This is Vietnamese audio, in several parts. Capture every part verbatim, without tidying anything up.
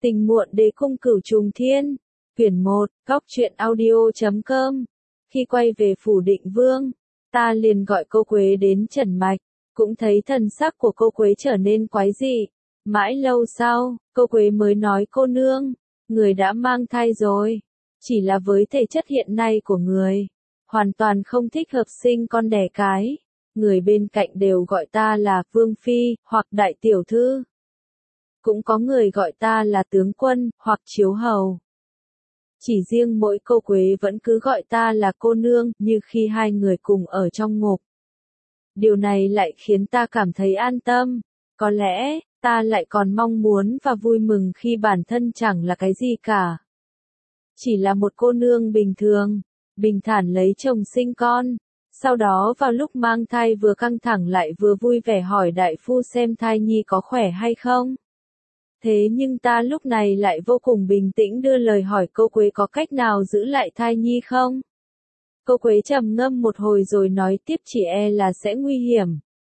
Tình muộn đế cung cửu trùng thiên, quyển một, góc truyện audio chấm com. Khi quay về phủ Định Vương, ta liền gọi cô Quế đến trần mạch, cũng thấy thần sắc của cô Quế trở nên quái dị. Mãi lâu sau, cô Quế mới nói cô nương, người đã mang thai rồi, chỉ là với thể chất hiện nay của người, hoàn toàn không thích hợp sinh con đẻ cái. Người bên cạnh đều gọi ta là Vương Phi, hoặc Đại Tiểu Thư. Cũng có người gọi ta là tướng quân, hoặc chiếu hầu. Chỉ riêng mỗi cô Quế vẫn cứ gọi ta là cô nương, như khi hai người cùng ở trong ngục. Điều này lại khiến ta cảm thấy an tâm. Có lẽ, ta lại còn mong muốn và vui mừng khi bản thân chẳng là cái gì cả. Chỉ là một cô nương bình thường, bình thản lấy chồng sinh con. Sau đó vào lúc mang thai vừa căng thẳng lại vừa vui vẻ hỏi đại phu xem thai nhi có khỏe hay không. Thế nhưng ta lúc này lại vô cùng bình tĩnh đưa lời hỏi cô Quế có cách nào giữ lại thai nhi không? Cô Quế trầm ngâm một hồi rồi nói tiếp chỉ e là sẽ nguy hiểm.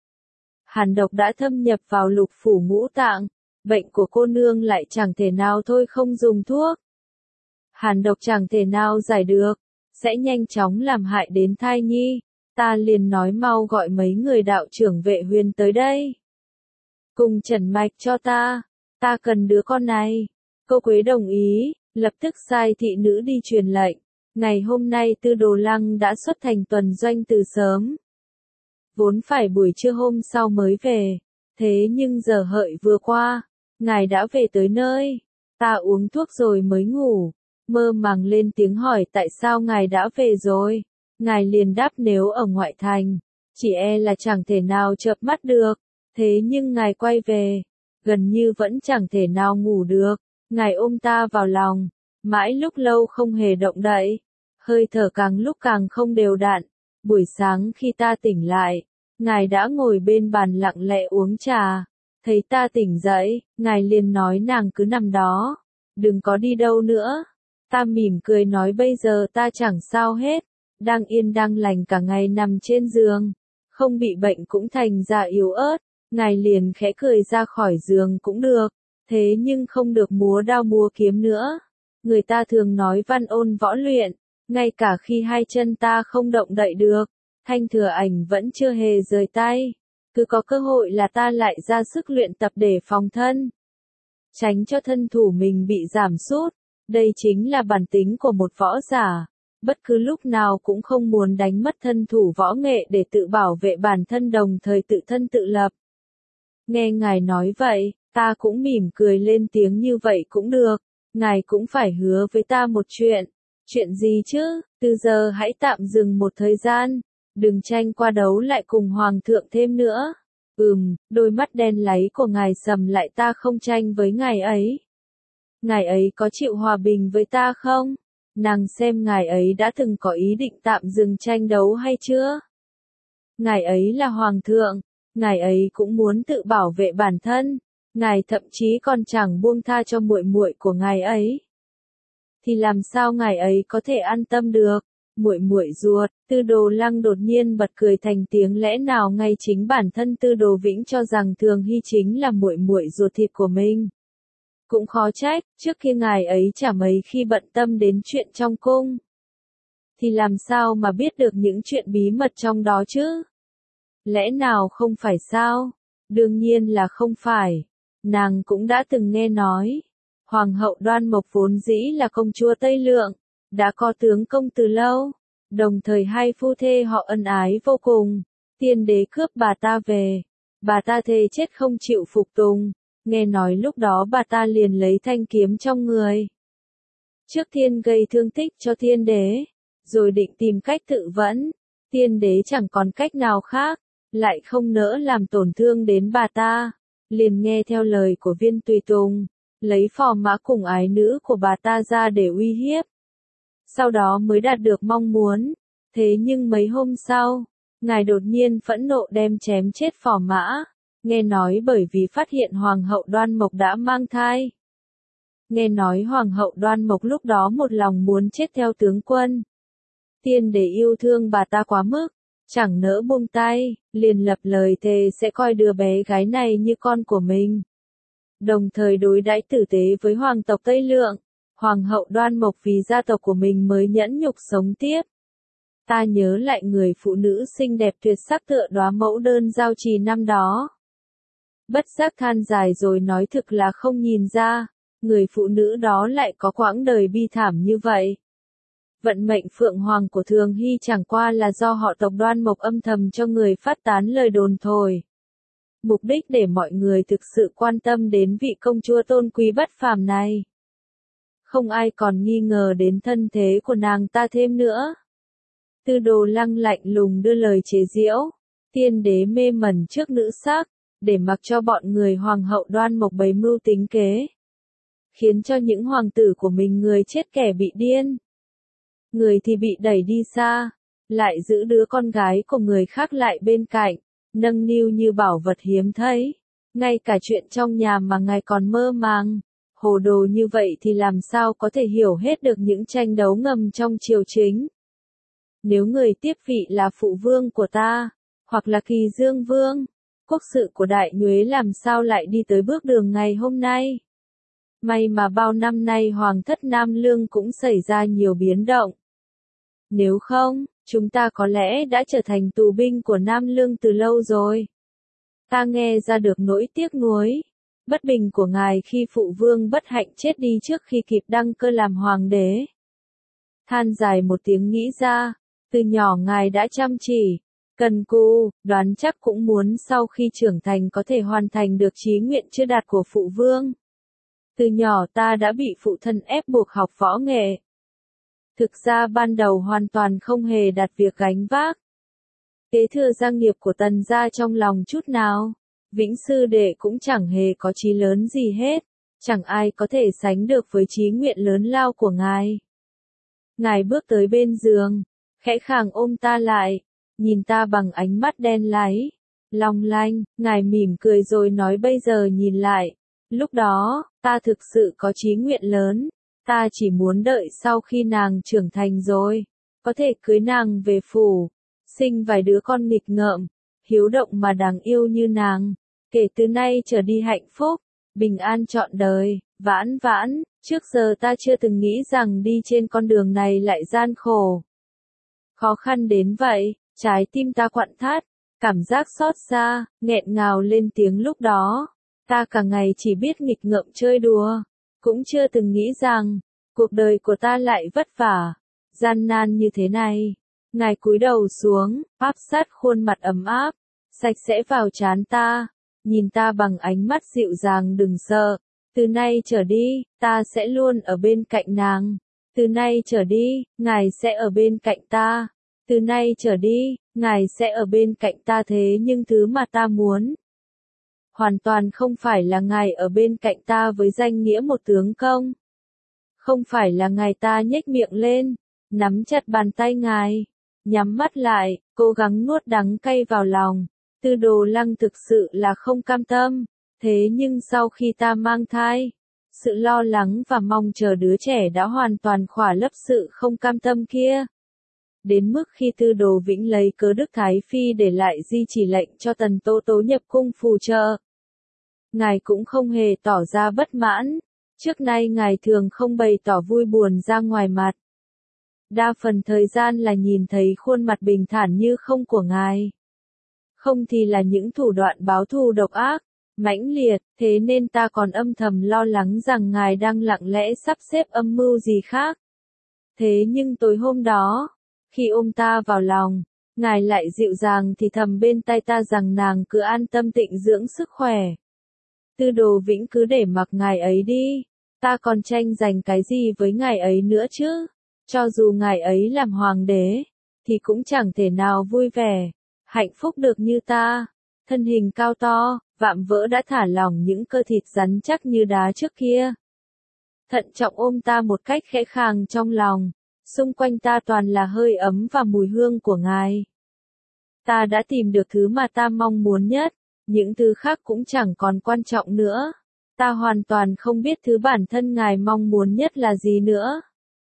Hàn độc đã thâm nhập vào lục phủ ngũ tạng, bệnh của cô nương lại chẳng thể nào thôi không dùng thuốc. Hàn độc chẳng thể nào giải được, sẽ nhanh chóng làm hại đến thai nhi. Ta liền nói mau gọi mấy người đạo trưởng Vệ Huyền tới đây. Cùng trần mạch cho ta. Ta cần đứa con này. Cô Quế đồng ý, lập tức sai thị nữ đi truyền lệnh. Ngày hôm nay Tư Đồ Lăng đã xuất thành tuần doanh từ sớm. Vốn phải buổi trưa hôm sau mới về. Thế nhưng giờ hợi vừa qua, ngài đã về tới nơi. Ta uống thuốc rồi mới ngủ. Mơ màng lên tiếng hỏi tại sao ngài đã về rồi. Ngài liền đáp nếu ở ngoại thành, chỉ e là chẳng thể nào chợp mắt được. Thế nhưng ngài quay về, gần như vẫn chẳng thể nào ngủ được. Ngài ôm ta vào lòng, mãi lúc lâu không hề động đậy. Hơi thở càng lúc càng không đều đặn. Buổi sáng khi ta tỉnh lại, ngài đã ngồi bên bàn lặng lẽ uống trà. Thấy ta tỉnh dậy, ngài liền nói nàng cứ nằm đó, đừng có đi đâu nữa. Ta mỉm cười nói bây giờ ta chẳng sao hết. Đang yên đang lành cả ngày nằm trên giường, không bị bệnh cũng thành ra yếu ớt. Ngài liền khẽ cười ra khỏi giường cũng được, thế nhưng không được múa đao múa kiếm nữa. Người ta thường nói văn ôn võ luyện, ngay cả khi hai chân ta không động đậy được, Thanh Thừa Ảnh vẫn chưa hề rời tay. Cứ có cơ hội là ta lại ra sức luyện tập để phòng thân, tránh cho thân thủ mình bị giảm sút. Đây chính là bản tính của một võ giả. Bất cứ lúc nào cũng không muốn đánh mất thân thủ võ nghệ để tự bảo vệ bản thân đồng thời tự thân tự lập. Nghe ngài nói vậy, ta cũng mỉm cười lên tiếng như vậy cũng được. Ngài cũng phải hứa với ta một chuyện. Chuyện gì chứ? Từ giờ hãy tạm dừng một thời gian. Đừng tranh qua đấu lại cùng hoàng thượng thêm nữa. Ừm, đôi mắt đen láy của ngài sầm lại ta không tranh với ngài ấy. Ngài ấy có chịu hòa bình với ta không? Nàng xem ngài ấy đã từng có ý định tạm dừng tranh đấu hay chưa? Ngài ấy là hoàng thượng, ngài ấy cũng muốn tự bảo vệ bản thân, ngài thậm chí còn chẳng buông tha cho muội muội của ngài ấy. Thì làm sao ngài ấy có thể an tâm được? Muội muội ruột, Tư Đồ Lăng đột nhiên bật cười thành tiếng lẽ nào ngay chính bản thân Tư Đồ Vĩnh cho rằng Thường Hy chính là muội muội ruột thịt của mình. Cũng khó trách, trước kia ngài ấy chả mấy khi bận tâm đến chuyện trong cung. Thì làm sao mà biết được những chuyện bí mật trong đó chứ? Lẽ nào không phải sao? Đương nhiên là không phải. Nàng cũng đã từng nghe nói. Hoàng hậu Đoan Mộc vốn dĩ là công chúa Tây Lượng, đã có tướng công từ lâu. Đồng thời hai phu thê họ ân ái vô cùng. Tiên đế cướp bà ta về. Bà ta thề chết không chịu phục tùng. Nghe nói lúc đó bà ta liền lấy thanh kiếm trong người. Trước tiên gây thương tích cho thiên đế, rồi định tìm cách tự vẫn. Thiên đế chẳng còn cách nào khác, lại không nỡ làm tổn thương đến bà ta. Liền nghe theo lời của viên tùy tùng, lấy phò mã cùng ái nữ của bà ta ra để uy hiếp. Sau đó mới đạt được mong muốn. Thế nhưng mấy hôm sau, ngài đột nhiên phẫn nộ đem chém chết phò mã. Nghe nói bởi vì phát hiện Hoàng hậu Đoan Mộc đã mang thai. Nghe nói Hoàng hậu Đoan Mộc lúc đó một lòng muốn chết theo tướng quân. Tiên đế yêu thương bà ta quá mức, chẳng nỡ buông tay, liền lập lời thề sẽ coi đứa bé gái này như con của mình. đồng thời đối đãi tử tế với hoàng tộc Tây Lượng. Hoàng hậu Đoan Mộc vì gia tộc của mình mới nhẫn nhục sống tiếp. Ta nhớ lại người phụ nữ xinh đẹp tuyệt sắc tựa đóa mẫu đơn giao trì năm đó. Bất giác than dài rồi nói thực là không nhìn ra, người phụ nữ đó lại có quãng đời bi thảm như vậy. Vận mệnh phượng hoàng của Thường Hy chẳng qua là do họ tộc Đoan Mộc âm thầm cho người phát tán lời đồn thổi. Mục đích để mọi người thực sự quan tâm đến vị công chúa tôn quý bất phàm này. Không ai còn nghi ngờ đến thân thế của nàng ta thêm nữa. Tư Đồ Lăng lạnh lùng đưa lời chế giễu, tiên đế mê mẩn trước nữ sắc, để mặc cho bọn người hoàng hậu Đoan Mộc bày mưu tính kế. Khiến cho những hoàng tử của mình người chết kẻ bị điên. Người thì bị đẩy đi xa, lại giữ đứa con gái của người khác lại bên cạnh, nâng niu như bảo vật hiếm thấy. Ngay cả chuyện trong nhà mà ngài còn mơ màng, hồ đồ như vậy thì làm sao có thể hiểu hết được những tranh đấu ngầm trong triều chính. Nếu người tiếp vị là phụ vương của ta, hoặc là Kỳ Dương Vương, quốc sự của Đại Nhuế làm sao lại đi tới bước đường ngày hôm nay. May mà bao năm nay Hoàng thất Nam Lương cũng xảy ra nhiều biến động. Nếu không, chúng ta có lẽ đã trở thành tù binh của Nam Lương từ lâu rồi. Ta nghe ra được nỗi tiếc nuối, bất bình của ngài khi phụ vương bất hạnh chết đi trước khi kịp đăng cơ làm hoàng đế. Than dài một tiếng nghĩ ra, từ nhỏ ngài đã chăm chỉ, cần cù, đoán chắc cũng muốn sau khi trưởng thành có thể hoàn thành được chí nguyện chưa đạt của phụ vương. Từ nhỏ ta đã bị phụ thân ép buộc học võ nghệ. Thực ra ban đầu hoàn toàn không hề đặt việc gánh vác. Kế thừa gia nghiệp của Tần gia trong lòng chút nào. Vĩnh sư đệ cũng chẳng hề có chí lớn gì hết. Chẳng ai có thể sánh được với chí nguyện lớn lao của ngài. Ngài bước tới bên giường, khẽ khàng ôm ta lại, nhìn ta bằng ánh mắt đen láy, long lanh, ngài mỉm cười rồi nói bây giờ nhìn lại. Lúc đó, ta thực sự có chí nguyện lớn. Ta chỉ muốn đợi sau khi nàng trưởng thành rồi, có thể cưới nàng về phủ, sinh vài đứa con nghịch ngợm, hiếu động mà đáng yêu như nàng, kể từ nay trở đi hạnh phúc, bình an trọn đời, vãn vãn, trước giờ ta chưa từng nghĩ rằng đi trên con đường này lại gian khổ. Khó khăn đến vậy, trái tim ta quặn thắt, cảm giác xót xa, nghẹn ngào lên tiếng lúc đó, ta cả ngày chỉ biết nghịch ngợm chơi đùa. Cũng chưa từng nghĩ rằng, cuộc đời của ta lại vất vả, gian nan như thế này. Ngài cúi đầu xuống, áp sát khuôn mặt ấm áp, sạch sẽ vào trán ta, nhìn ta bằng ánh mắt dịu dàng đừng sợ. Từ nay trở đi, ta sẽ luôn ở bên cạnh nàng. Từ nay trở đi, ngài sẽ ở bên cạnh ta. Từ nay trở đi, ngài sẽ ở bên cạnh ta thế nhưng thứ mà ta muốn. Hoàn toàn không phải là ngài ở bên cạnh ta với danh nghĩa một tướng công. Không phải là ngài ta nhếch miệng lên, nắm chặt bàn tay ngài, nhắm mắt lại, cố gắng nuốt đắng cay vào lòng. Tư Đồ Lăng thực sự là không cam tâm, thế nhưng sau khi ta mang thai, sự lo lắng và mong chờ đứa trẻ đã hoàn toàn khỏa lấp sự không cam tâm kia. Đến mức khi Tư Đồ Vĩnh lấy cớ Đức Thái Phi để lại di chỉ lệnh cho Tần Tố Tố nhập cung phù trợ. Ngài cũng không hề tỏ ra bất mãn, trước nay ngài thường không bày tỏ vui buồn ra ngoài mặt. Đa phần thời gian là nhìn thấy khuôn mặt bình thản như không của ngài. Không thì là những thủ đoạn báo thù độc ác, mãnh liệt, thế nên ta còn âm thầm lo lắng rằng ngài đang lặng lẽ sắp xếp âm mưu gì khác. Thế nhưng tối hôm đó, khi ôm ta vào lòng, ngài lại dịu dàng thì thầm bên tai ta rằng nàng cứ an tâm tịnh dưỡng sức khỏe. Tư Đồ Vĩnh cứ để mặc ngài ấy đi, ta còn tranh giành cái gì với ngài ấy nữa chứ, cho dù ngài ấy làm hoàng đế, thì cũng chẳng thể nào vui vẻ, hạnh phúc được như ta. Thân hình cao to, vạm vỡ đã thả lỏng những cơ thịt rắn chắc như đá trước kia. Thận trọng ôm ta một cách khẽ khàng trong lòng, xung quanh ta toàn là hơi ấm và mùi hương của ngài. Ta đã tìm được thứ mà ta mong muốn nhất. Những thứ khác cũng chẳng còn quan trọng nữa. Ta hoàn toàn không biết thứ bản thân ngài mong muốn nhất là gì nữa.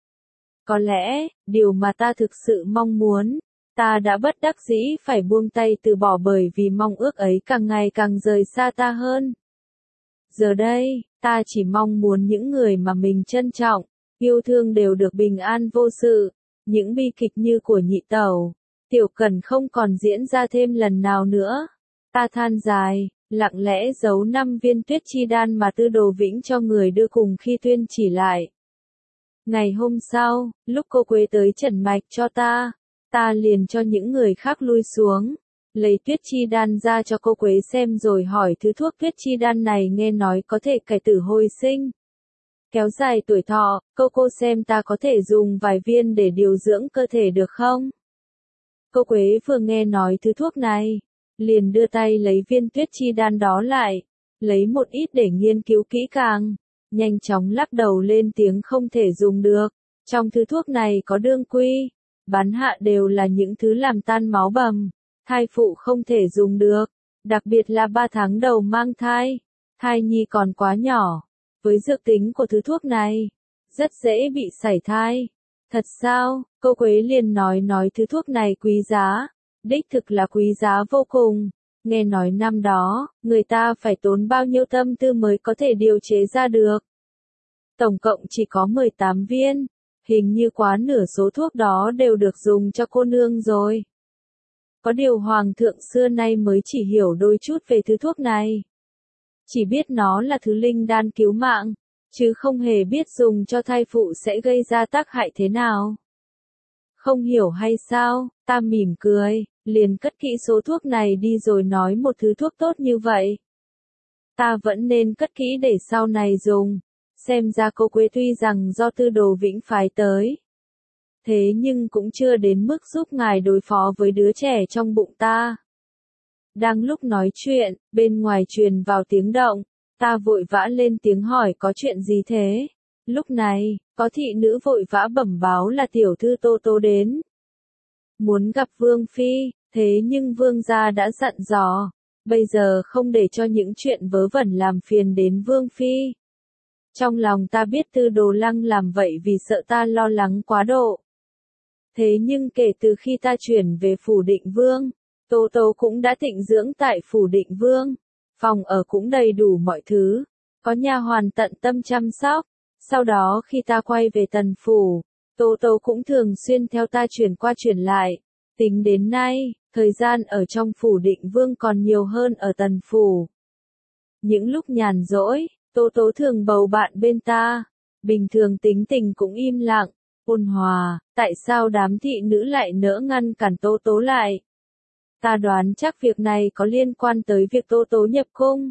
Có lẽ, điều mà ta thực sự mong muốn, ta đã bất đắc dĩ phải buông tay từ bỏ bởi vì mong ước ấy càng ngày càng rời xa ta hơn. Giờ đây, ta chỉ mong muốn những người mà mình trân trọng, yêu thương đều được bình an vô sự. Những bi kịch như của nhị tẩu, tiểu cần không còn diễn ra thêm lần nào nữa. Ta than dài, lặng lẽ giấu năm viên tuyết chi đan mà Tư Đồ Vĩnh cho người đưa cùng khi tuyên chỉ lại. Ngày hôm sau, lúc cô Quế tới trần mạch cho ta, ta liền cho những người khác lui xuống, lấy tuyết chi đan ra cho cô Quế xem rồi hỏi thứ thuốc tuyết chi đan này nghe nói có thể cải tử hồi sinh, kéo dài tuổi thọ, cô cô xem ta có thể dùng vài viên để điều dưỡng cơ thể được không? Cô Quế vừa nghe nói thứ thuốc này, liền đưa tay lấy viên tuyết chi đan đó lại, lấy một ít để nghiên cứu kỹ càng, nhanh chóng lắc đầu lên tiếng không thể dùng được. Trong thứ thuốc này có đương quy, bán hạ đều là những thứ làm tan máu bầm, thai phụ không thể dùng được, đặc biệt là ba tháng đầu mang thai, thai nhi còn quá nhỏ. Với dược tính của thứ thuốc này, rất dễ bị sảy thai. Thật sao? Cô Quế liền nói nói thứ thuốc này quý giá, đích thực là quý giá vô cùng. Nghe nói năm đó, người ta phải tốn bao nhiêu tâm tư mới có thể điều chế ra được. Tổng cộng chỉ có mười tám viên, hình như quá nửa số thuốc đó đều được dùng cho cô nương rồi. Có điều Hoàng thượng xưa nay mới chỉ hiểu đôi chút về thứ thuốc này. Chỉ biết nó là thứ linh đan cứu mạng, chứ không hề biết dùng cho thai phụ sẽ gây ra tác hại thế nào. Không hiểu hay sao? Ta mỉm cười, liền cất kỹ số thuốc này đi rồi nói một thứ thuốc tốt như vậy. Ta vẫn nên cất kỹ để sau này dùng. Xem ra cô Quế tuy rằng do Tư Đồ Vĩnh phái tới, thế nhưng cũng chưa đến mức giúp ngài đối phó với đứa trẻ trong bụng ta. Đang lúc nói chuyện, bên ngoài truyền vào tiếng động, ta vội vã lên tiếng hỏi có chuyện gì thế. Lúc này, có thị nữ vội vã bẩm báo là tiểu thư Tô Tô đến. Muốn gặp Vương Phi, thế nhưng Vương gia đã dặn dò, bây giờ không để cho những chuyện vớ vẩn làm phiền đến Vương Phi. Trong lòng ta biết Tư Đồ Lăng làm vậy vì sợ ta lo lắng quá độ. Thế nhưng kể từ khi ta chuyển về Phủ Định Vương, Tô Tô cũng đã tịnh dưỡng tại Phủ Định Vương, phòng ở cũng đầy đủ mọi thứ, có nha hoàn tận tâm chăm sóc. Sau đó khi ta quay về Tần Phủ, Tô Tô cũng thường xuyên theo ta chuyển qua chuyển lại. Tính đến nay, thời gian ở trong Phủ Định Vương còn nhiều hơn ở Tần Phủ. Những lúc nhàn rỗi, Tô Tô thường bầu bạn bên ta, bình thường tính tình cũng im lặng, ôn hòa, tại sao đám thị nữ lại nỡ ngăn cản Tô Tô lại? Ta đoán chắc việc này có liên quan tới việc Tô Tô nhập cung.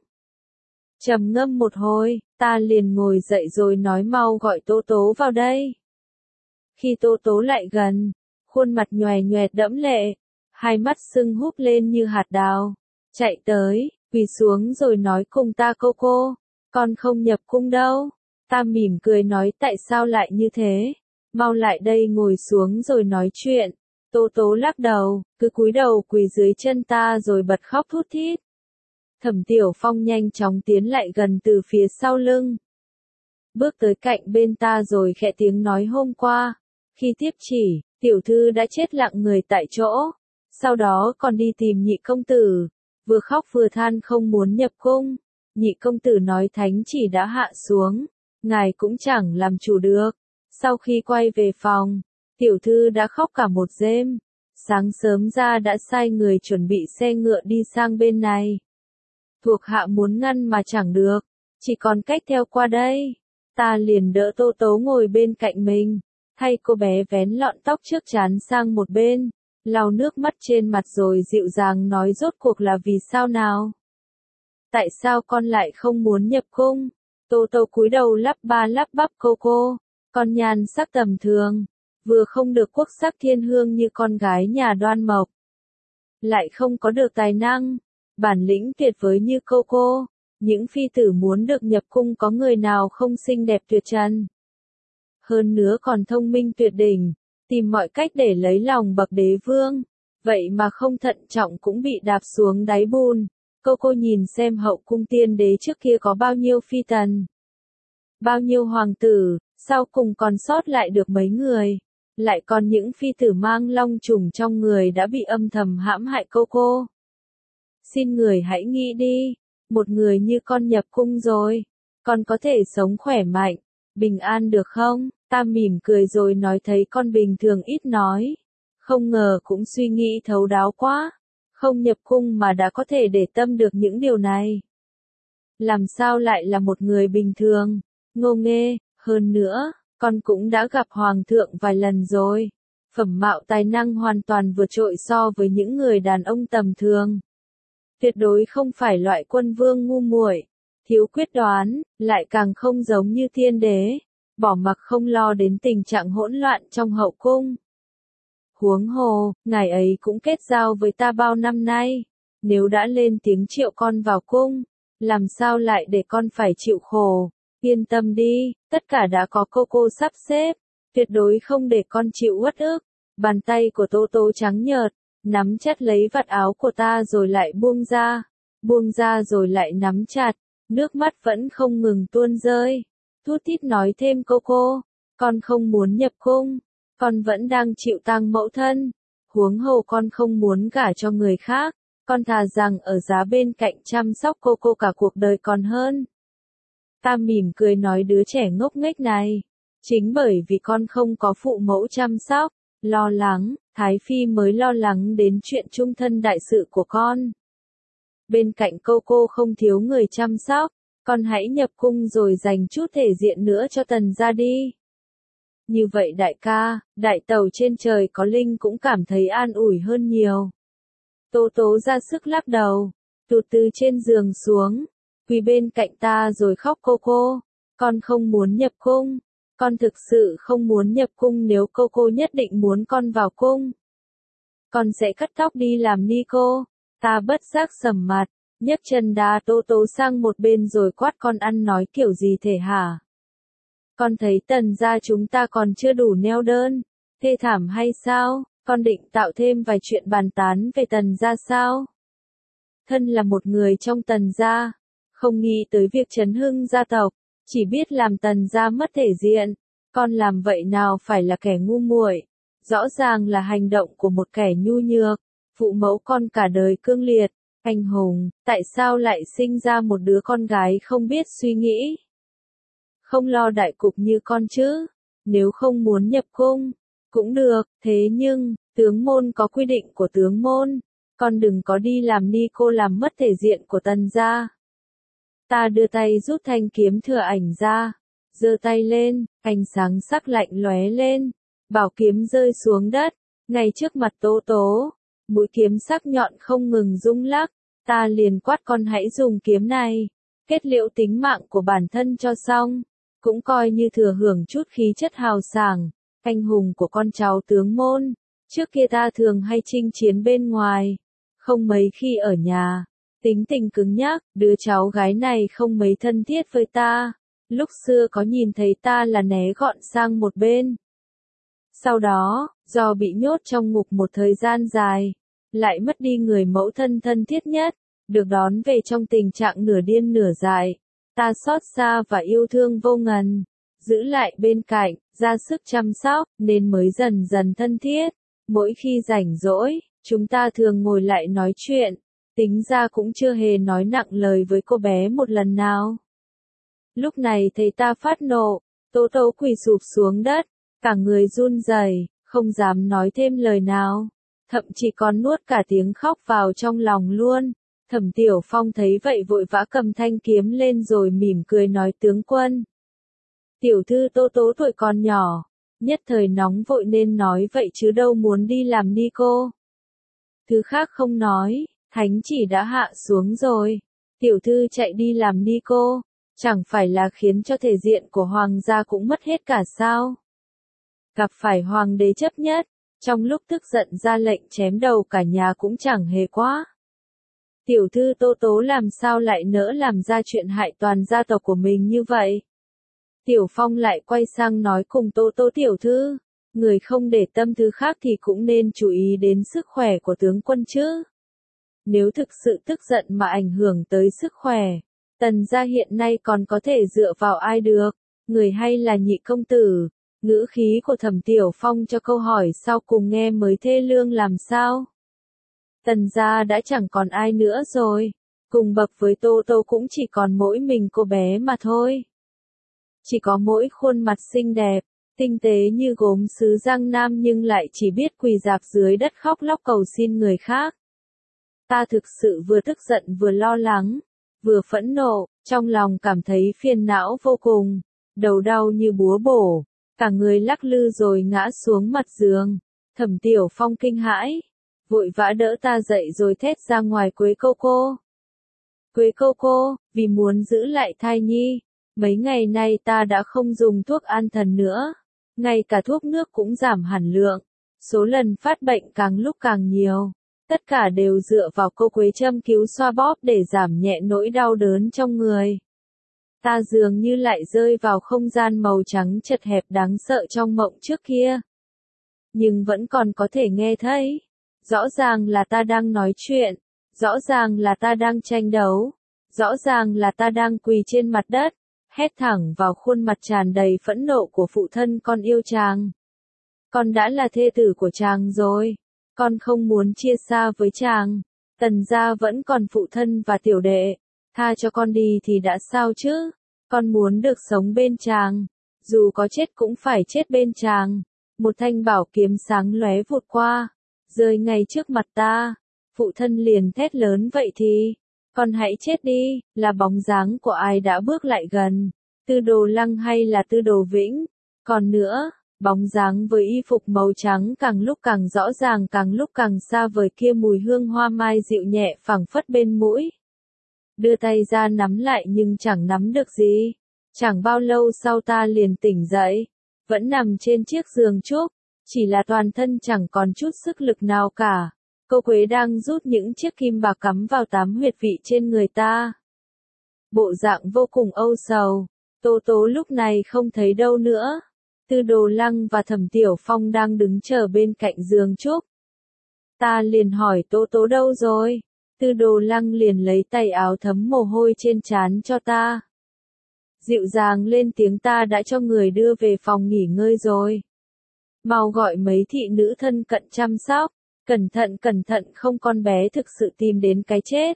Trầm ngâm một hồi, ta liền ngồi dậy rồi nói mau gọi Tô Tô vào đây. Khi Tô Tô lại gần, khuôn mặt nhòe nhoẹt đẫm lệ, hai mắt sưng húp lên như hạt đào, chạy tới, quỳ xuống rồi nói cùng ta cô cô, con không nhập cung đâu. Ta mỉm cười nói tại sao lại như thế, mau lại đây ngồi xuống rồi nói chuyện. Tô Tô lắc đầu, cứ cúi đầu quỳ dưới chân ta rồi bật khóc thút thít. Thẩm Tiểu Phong nhanh chóng tiến lại gần từ phía sau lưng, bước tới cạnh bên ta rồi khẽ tiếng nói hôm qua, khi tiếp chỉ, tiểu thư đã chết lặng người tại chỗ, sau đó còn đi tìm nhị công tử, vừa khóc vừa than không muốn nhập cung. Nhị công tử nói thánh chỉ đã hạ xuống, ngài cũng chẳng làm chủ được. Sau khi quay về phòng, tiểu thư đã khóc cả một đêm, sáng sớm ra đã sai người chuẩn bị xe ngựa đi sang bên này. Thuộc hạ muốn ngăn mà chẳng được, chỉ còn cách theo qua đây. Ta liền đỡ Tô Tô ngồi bên cạnh mình, thay cô bé vén lọn tóc trước trán sang một bên, lau nước mắt trên mặt rồi dịu dàng nói rốt cuộc là vì sao nào? Tại sao con lại không muốn nhập cung? Tô Tô cúi đầu lắp ba lắp bắp cô cô, con nhan sắc tầm thường, vừa không được quốc sắc thiên hương như con gái nhà Đoan Mộc, lại không có được tài năng, bản lĩnh tuyệt vời như cô cô. Những phi tử muốn được nhập cung có người nào không xinh đẹp tuyệt trần. Hơn nữa còn thông minh tuyệt đỉnh, tìm mọi cách để lấy lòng bậc đế vương, vậy mà không thận trọng cũng bị đạp xuống đáy bùn. Cô cô nhìn xem hậu cung tiên đế trước kia có bao nhiêu phi tần, bao nhiêu hoàng tử, sau cùng còn sót lại được mấy người, lại còn những phi tử mang long trùng trong người đã bị âm thầm hãm hại cô cô. Xin người hãy nghĩ đi, một người như con nhập cung rồi, con có thể sống khỏe mạnh, bình an được không? Ta mỉm cười rồi nói thấy con bình thường ít nói, không ngờ cũng suy nghĩ thấu đáo quá, không nhập cung mà đã có thể để tâm được những điều này. Làm sao lại là một người bình thường? Ngô nghê, hơn nữa, con cũng đã gặp hoàng thượng vài lần rồi. Phẩm mạo tài năng hoàn toàn vượt trội so với những người đàn ông tầm thường. Tuyệt đối không phải loại quân vương ngu muội, thiếu quyết đoán, lại càng không giống như thiên đế, bỏ mặc không lo đến tình trạng hỗn loạn trong hậu cung. Huống hồ, ngài ấy cũng kết giao với ta bao năm nay, nếu đã lên tiếng triệu con vào cung, làm sao lại để con phải chịu khổ? Yên tâm đi, tất cả đã có cô cô sắp xếp, tuyệt đối không để con chịu uất ức. Bàn tay của Tố Tố trắng nhợt, nắm chặt lấy vạt áo của ta rồi lại buông ra, buông ra rồi lại nắm chặt, nước mắt vẫn không ngừng tuôn rơi. Thút thít nói thêm cô cô, con không muốn nhập cung, con vẫn đang chịu tang mẫu thân, huống hồ con không muốn gả cho người khác, con thà rằng ở giá bên cạnh chăm sóc cô cô cả cuộc đời còn hơn. Ta mỉm cười nói đứa trẻ ngốc nghếch này, chính bởi vì con không có phụ mẫu chăm sóc, lo lắng, Thái Phi mới lo lắng đến chuyện chung thân đại sự của con. Bên cạnh cô cô không thiếu người chăm sóc, con hãy nhập cung rồi dành chút thể diện nữa cho Tần gia đi. Như vậy đại ca, đại tẩu trên trời có linh cũng cảm thấy an ủi hơn nhiều. Tố Tố ra sức lắc đầu, tụt từ trên giường xuống, quỳ bên cạnh ta rồi khóc cô cô, con không muốn nhập cung, con thực sự không muốn nhập cung nếu cô cô nhất định muốn con vào cung. Con sẽ cắt tóc đi làm ni cô, ta bất giác sầm mặt, nhấc chân đá Tố Tố sang một bên rồi quát con ăn nói kiểu gì thể hả? Con thấy Tần gia chúng ta còn chưa đủ neo đơn, thê thảm hay sao? Con định tạo thêm vài chuyện bàn tán về Tần gia sao? Thân là một người trong Tần gia, không nghĩ tới việc chấn hưng gia tộc, chỉ biết làm Tần gia mất thể diện, con làm vậy nào phải là kẻ ngu muội, rõ ràng là hành động của một kẻ nhu nhược, phụ mẫu con cả đời cương liệt, anh hùng, tại sao lại sinh ra một đứa con gái không biết suy nghĩ? Không lo đại cục như con chứ, nếu không muốn nhập cung, cũng được, thế nhưng, tướng môn có quy định của tướng môn, con đừng có đi làm ni cô làm mất thể diện của Tần gia. Ta đưa tay rút thanh kiếm thừa ảnh ra, giơ tay lên, ánh sáng sắc lạnh lóe lên, bảo kiếm rơi xuống đất, ngay trước mặt Tố Tố, mũi kiếm sắc nhọn không ngừng rung lắc, ta liền quát con hãy dùng kiếm này, kết liễu tính mạng của bản thân cho xong, cũng coi như thừa hưởng chút khí chất hào sảng, anh hùng của con cháu tướng môn. Trước kia ta thường hay chinh chiến bên ngoài, không mấy khi ở nhà, tính tình cứng nhắc, đứa cháu gái này không mấy thân thiết với ta, lúc xưa có nhìn thấy ta là né gọn sang một bên. Sau đó, do bị nhốt trong ngục một thời gian dài, lại mất đi người mẫu thân thân thiết nhất, được đón về trong tình trạng nửa điên nửa dại, ta xót xa và yêu thương vô ngần, giữ lại bên cạnh, ra sức chăm sóc, nên mới dần dần thân thiết. Mỗi khi rảnh rỗi, chúng ta thường ngồi lại nói chuyện, tính ra cũng chưa hề nói nặng lời với cô bé một lần nào. Lúc này thấy ta phát nộ, Tố Tố quỳ sụp xuống đất, cả người run rẩy, không dám nói thêm lời nào, thậm chí còn nuốt cả tiếng khóc vào trong lòng luôn. Thẩm Tiểu Phong thấy vậy vội vã cầm thanh kiếm lên rồi mỉm cười nói tướng quân. Tiểu thư Tố Tố tuổi còn nhỏ, nhất thời nóng vội nên nói vậy chứ đâu muốn đi làm ni cô. Thứ khác không nói, thánh chỉ đã hạ xuống rồi, tiểu thư chạy đi làm ni cô, chẳng phải là khiến cho thể diện của hoàng gia cũng mất hết cả sao? Gặp phải hoàng đế chấp nhất, trong lúc tức giận ra lệnh chém đầu cả nhà cũng chẳng hề quá. Tiểu thư Tố Tố làm sao lại nỡ làm ra chuyện hại toàn gia tộc của mình như vậy? Tiểu Phong lại quay sang nói cùng Tố Tố tiểu thư, người không để tâm thứ khác thì cũng nên chú ý đến sức khỏe của tướng quân chứ. Nếu thực sự tức giận mà ảnh hưởng tới sức khỏe, Tần gia hiện nay còn có thể dựa vào ai được, người hay là nhị công tử? Ngữ khí của Thẩm Tiểu Phong cho câu hỏi sau cùng nghe mới thê lương làm sao. Tần gia đã chẳng còn ai nữa rồi, Cùng bậc với Tô Tô cũng chỉ còn mỗi mình cô bé mà thôi. Chỉ có mỗi khuôn mặt xinh đẹp, tinh tế như gốm sứ Giang Nam nhưng lại chỉ biết quỳ rạp dưới đất khóc lóc cầu xin người khác. Ta thực sự vừa tức giận vừa lo lắng, vừa phẫn nộ, trong lòng cảm thấy phiền não vô cùng, đầu đau như búa bổ, cả người lắc lư rồi ngã xuống mặt giường. Thẩm Tiểu Phong kinh hãi, vội vã đỡ ta dậy rồi thét ra ngoài Quế cô cô. Quế cô cô, vì muốn giữ lại thai nhi, mấy ngày nay ta đã không dùng thuốc an thần nữa, ngay cả thuốc nước cũng giảm hẳn lượng, số lần phát bệnh càng lúc càng nhiều, tất cả đều dựa vào cô Quế châm cứu xoa bóp để giảm nhẹ nỗi đau đớn trong người. Ta dường như lại rơi vào không gian màu trắng chật hẹp đáng sợ trong mộng trước kia. Nhưng vẫn còn có thể nghe thấy. Rõ ràng là ta đang nói chuyện, rõ ràng là ta đang tranh đấu, rõ ràng là ta đang quỳ trên mặt đất, hét thẳng vào khuôn mặt tràn đầy phẫn nộ của phụ thân con yêu chàng. Con đã là thê tử của chàng rồi, con không muốn chia xa với chàng, Tần gia vẫn còn phụ thân và tiểu đệ, tha cho con đi thì đã sao chứ, con muốn được sống bên chàng, dù có chết cũng phải chết bên chàng. Một thanh bảo kiếm sáng lóe vụt qua, rơi ngay trước mặt ta, phụ thân liền thét lớn vậy thì, con hãy chết đi, là bóng dáng của ai đã bước lại gần, Tư Đồ Lăng hay là Tư Đồ Vĩnh, còn nữa, bóng dáng với y phục màu trắng càng lúc càng rõ ràng càng lúc càng xa vời kia mùi hương hoa mai dịu nhẹ phảng phất bên mũi. Đưa tay ra nắm lại nhưng chẳng nắm được gì, chẳng bao lâu sau ta liền tỉnh dậy. Vẫn nằm trên chiếc giường trúc, chỉ là toàn thân chẳng còn chút sức lực nào cả. Cô Quế đang rút những chiếc kim bạc cắm vào tám huyệt vị trên người ta. Bộ dạng vô cùng âu sầu, Tô Tố lúc này không thấy đâu nữa. Tư Đồ Lăng và Thẩm Tiểu Phong đang đứng chờ bên cạnh giường trúc. Ta liền hỏi Tô Tố đâu rồi? Tư Đồ Lăng liền lấy tay áo thấm mồ hôi trên trán cho ta. Dịu dàng lên tiếng ta đã cho người đưa về phòng nghỉ ngơi rồi. Mau gọi mấy thị nữ thân cận chăm sóc, cẩn thận cẩn thận không con bé thực sự tìm đến cái chết.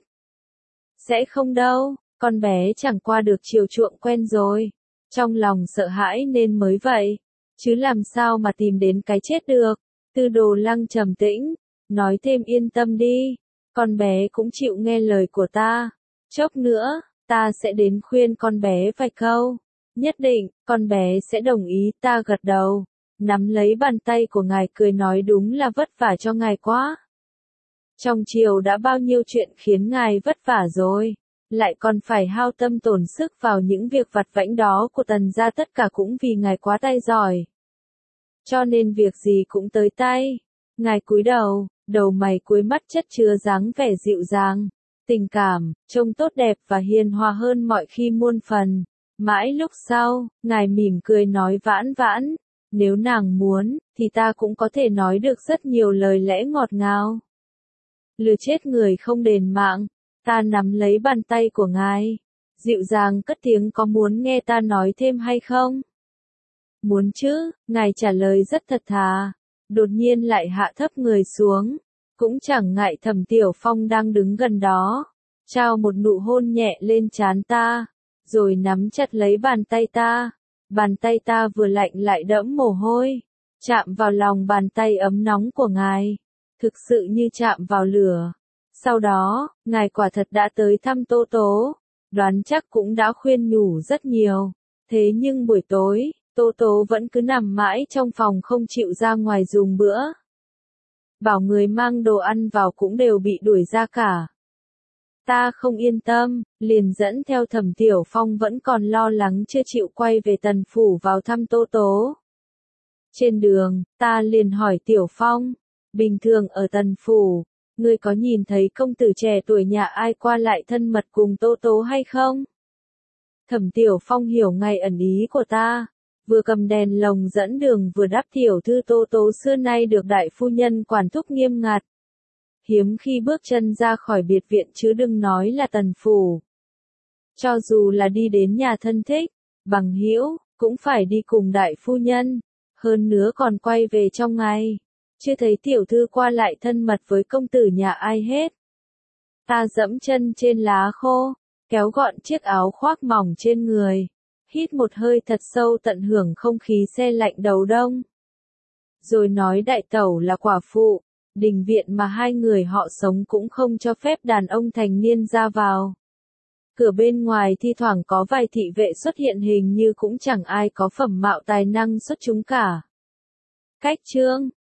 Sẽ không đâu, con bé chẳng qua được chiều chuộng quen rồi. Trong lòng sợ hãi nên mới vậy, chứ làm sao mà tìm đến cái chết được. Tư Đồ Lăng trầm tĩnh, nói thêm yên tâm đi, con bé cũng chịu nghe lời của ta. Chốc nữa, ta sẽ đến khuyên con bé vài câu. Nhất định, con bé sẽ đồng ý. Ta gật đầu, nắm lấy bàn tay của ngài cười nói đúng là vất vả cho ngài quá. Trong triều đã bao nhiêu chuyện khiến ngài vất vả rồi, lại còn phải hao tâm tổn sức vào những việc vặt vãnh đó của Tần gia, tất cả cũng vì ngài quá tay giỏi. Cho nên việc gì cũng tới tay. Ngài cúi đầu, đầu mày cuối mắt chất chứa dáng vẻ dịu dàng, tình cảm, trông tốt đẹp và hiền hòa hơn mọi khi muôn phần. Mãi lúc sau, ngài mỉm cười nói vãn vãn, nếu nàng muốn, thì ta cũng có thể nói được rất nhiều lời lẽ ngọt ngào. Lừa chết người không đền mạng, ta nắm lấy bàn tay của ngài, dịu dàng cất tiếng có muốn nghe ta nói thêm hay không? Muốn chứ, ngài trả lời rất thật thà, đột nhiên lại hạ thấp người xuống, cũng chẳng ngại Thẩm Tiểu Phong đang đứng gần đó, trao một nụ hôn nhẹ lên trán ta, rồi nắm chặt lấy bàn tay ta, bàn tay ta vừa lạnh lại đẫm mồ hôi, chạm vào lòng bàn tay ấm nóng của ngài, thực sự như chạm vào lửa. Sau đó, ngài quả thật đã tới thăm Tô Tố, đoán chắc cũng đã khuyên nhủ rất nhiều, thế nhưng buổi tối, Tô Tố vẫn cứ nằm mãi trong phòng không chịu ra ngoài dùng bữa. Bảo người mang đồ ăn vào cũng đều bị đuổi ra cả. Ta không yên tâm, liền dẫn theo Thẩm Tiểu Phong vẫn còn lo lắng chưa chịu quay về Tần Phủ vào thăm Tô Tố. Trên đường, ta liền hỏi Tiểu Phong, bình thường ở Tần Phủ, ngươi có nhìn thấy công tử trẻ tuổi nhà ai qua lại thân mật cùng Tô Tố hay không? Thẩm Tiểu Phong hiểu ngay ẩn ý của ta, vừa cầm đèn lồng dẫn đường vừa đáp tiểu thư Tô Tố xưa nay được đại phu nhân quản thúc nghiêm ngặt. Hiếm khi bước chân ra khỏi biệt viện chứ đừng nói là Tần Phủ. Cho dù là đi đến nhà thân thích, bằng hữu, cũng phải đi cùng đại phu nhân, hơn nữa còn quay về trong ngày. Chưa thấy tiểu thư qua lại thân mật với công tử nhà ai hết. Ta dẫm chân trên lá khô, kéo gọn chiếc áo khoác mỏng trên người, hít một hơi thật sâu tận hưởng không khí se lạnh đầu đông. Rồi nói đại tẩu là quả phụ, đình viện mà hai người họ sống cũng không cho phép đàn ông thành niên ra vào. Cửa bên ngoài thi thoảng có vài thị vệ xuất hiện hình như cũng chẳng ai có phẩm mạo tài năng xuất chúng cả. Cách chương